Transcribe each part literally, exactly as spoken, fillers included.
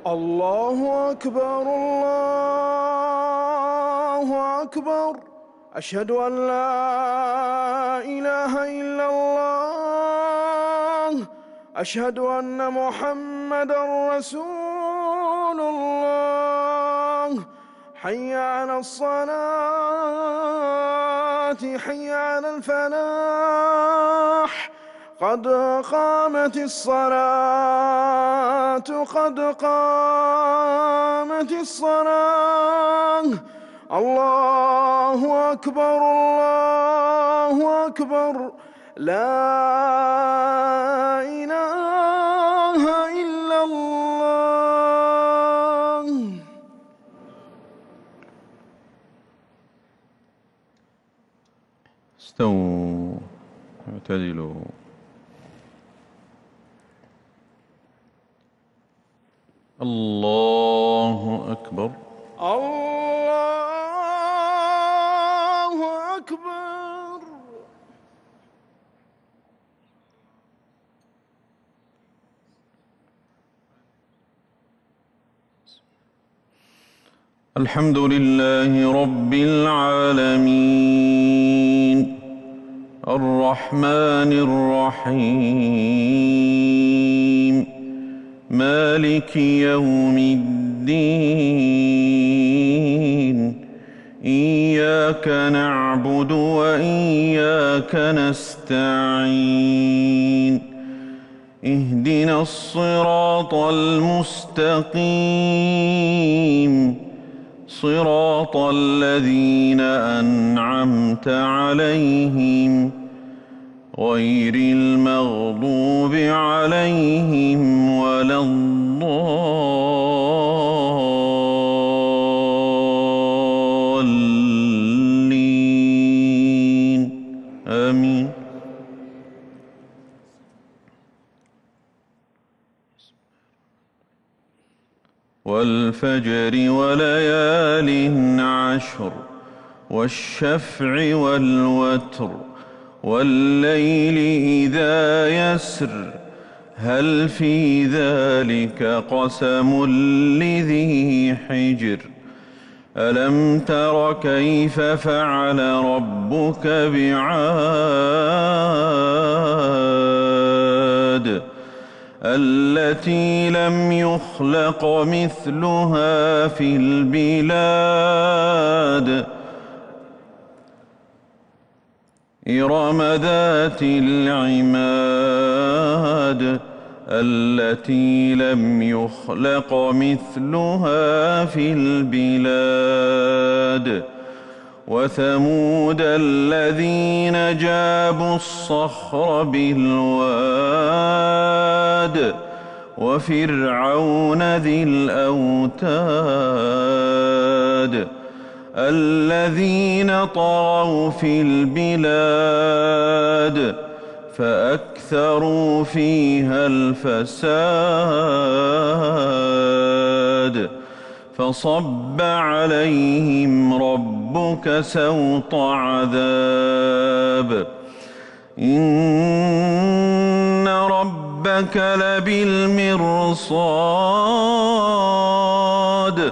الله أكبر الله أكبر. أشهد أن لا إله إلا الله. أشهد أن محمدًا رسول الله. حي على الصلاة حي على الفلاح. قد قامت الصلاة قد قامت الصلاة. الله أكبر الله أكبر. لا إله إلا الله. استووا اعتدلوا. الله أكبر الله أكبر. الحمد لله رب العالمين الرحمن الرحيم مالك يوم الدين. إياك نعبد وإياك نستعين. اهدنا الصراط المستقيم صراط الذين أنعمت عليهم غير المغضوب عليهم ولا الضالين آمين. والفجر وليال عشر والشفع والوتر والليل إذا يسر هل في ذلك قسم لذي حجر. ألم تر كيف فعل ربك بعاد التي لم يخلق مثلها في البلاد إرم ذات العماد التي لم يخلق مثلها في البلاد وثمود الذين جابوا الصخر بالواد وفرعون ذي الأوتاد الذين طغوا في البلاد فأكثروا فيها الفساد فصب عليهم ربك سوط عذاب إن ربك لبالمرصاد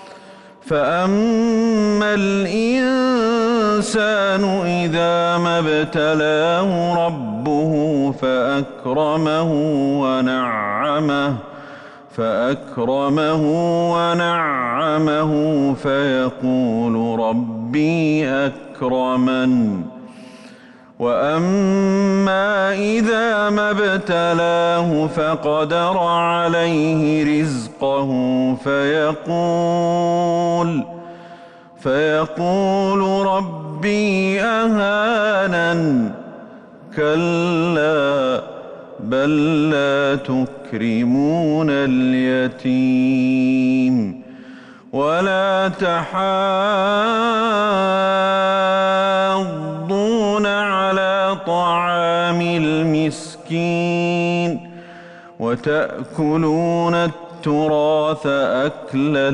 فأما الإنسان إذا ما ابتلاه ربه فأكرمه ونعمه فأكرمه ونعمه فيقول ربي أكرمن وأما إذا ما ابتلاه فقدر عليه رزقه فيقول فيقول ربي أهانن كلا بل لا تكرمون اليتيم ولا تحاضون على طعام المسكين وتأكلون التراث أكلا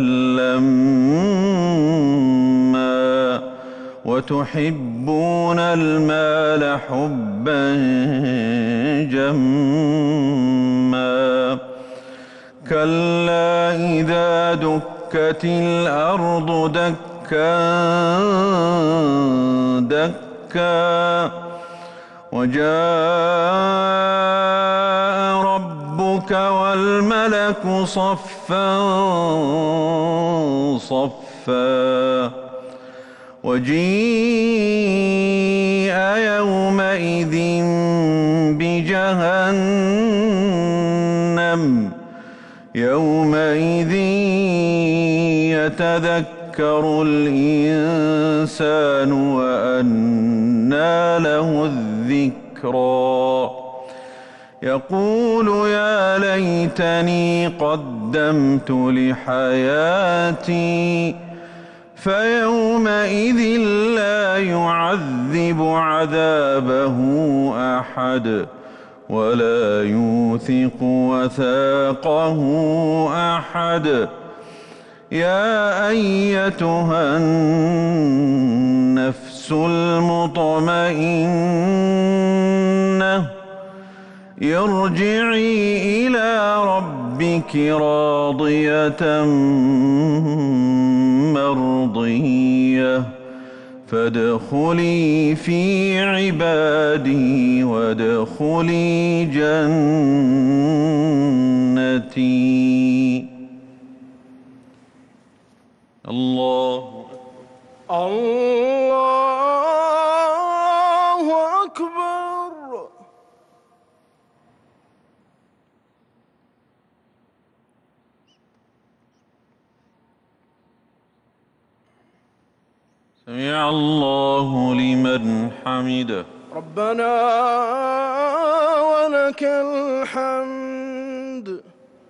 لما وتحبون المال حبا جما كلا إذا دكت الأرض دكا دكا وجاء ربك والملك صفا صفا وجيء يومئذ بجهنم يومئذ يتذكر الإنسان وأنى له الذكرى يقول يا ليتني قدمت لحياتي فيومئذ لا يعذب عذابه أحد ولا يوثق وثاقه أحد يا أيتها النفس المطمئنة ارجعي إلى ربك راضية مرضية فادخلي في عبادي وادخلي جنتي. الله الله أكبر. سمع الله لمن حمده. ربنا ولك الحمد.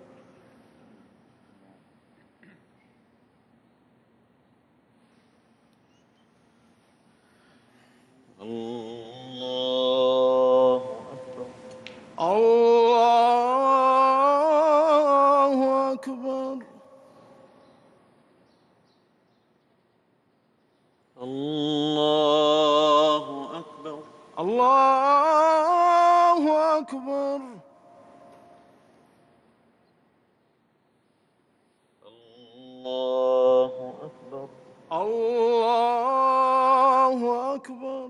الله أكبر. الله أكبر. الله أكبر. الله أكبر. الله أكبر. الله أكبر.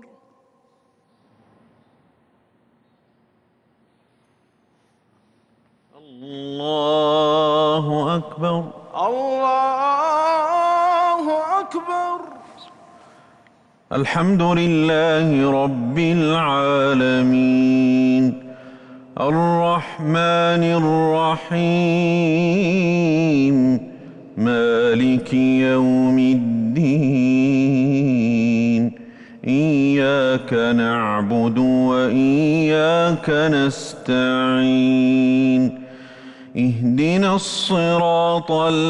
الله أكبر. الله أكبر. الحمد لله رب العالمين الرحمن الرحيم مالك يوم الدين إياك نعبد وإياك نستعين اهدنا الصراط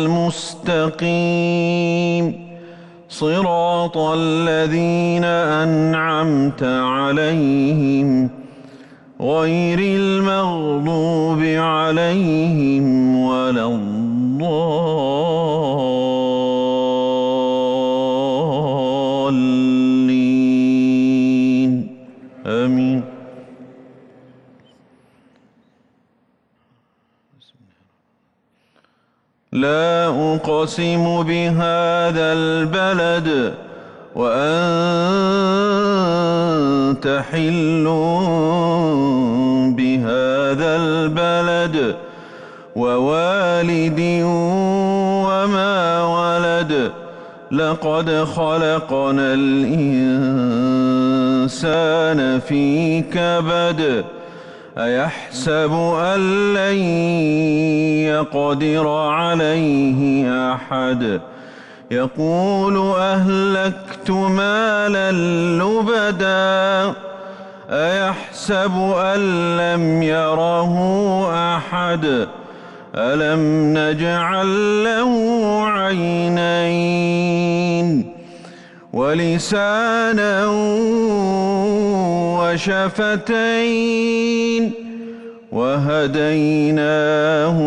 المستقيم صراط الذين أنعمت عليهم غير المغضوب عليهم ولا الضالين آمين. لا أقسم بهذا البلد وأنت حل بهذا البلد ووالد وما ولد لقد خلقنا الإنسان في كبد أيحسب أن لن يقدر عليه أحد يقول أهلكت مالا لبدا أيحسب أن لم يره أحد ألم نجعل له عينين ولسانا وشفتين وهديناه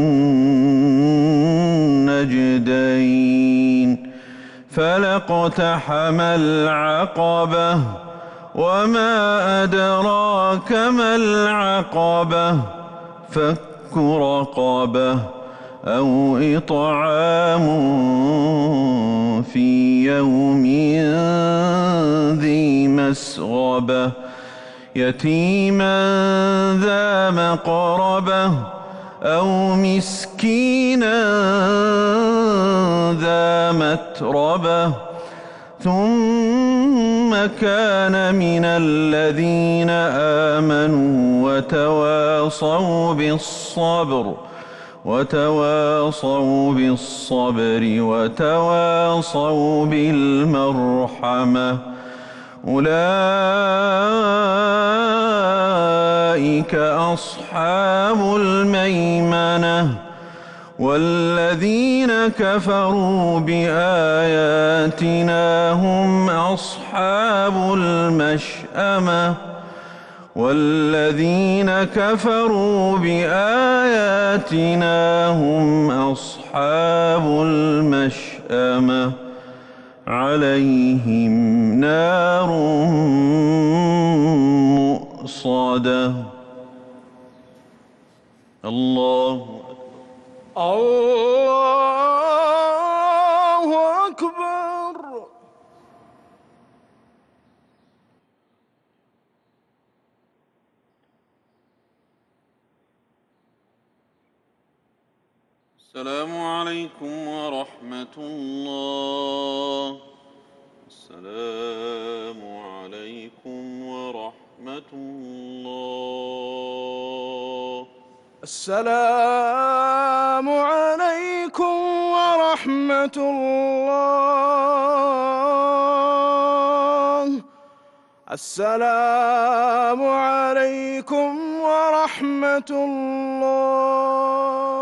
النجدين فلاقتحم العقبة وما أدراك ما العقبة فك رقبة أو إطعام في يوم ذي مسغبة يتيما ذا مقربة أو مسكينا ذا متربة ثم كان من الذين آمنوا وتواصوا بالصبر وتواصوا بالصبر وتواصوا بالمرحمة أولئك أصحاب الميمنة والذين كفروا بآياتنا هم أصحاب المشأمة والذين كفروا بآياتنا هم أصحاب المشأمة عليهم نار مؤصدة. الله الله أكبر. السلام عليكم ورحمة الله. السلام عليكم ورحمة الله. السلام عليكم ورحمة الله. السلام عليكم ورحمة الله.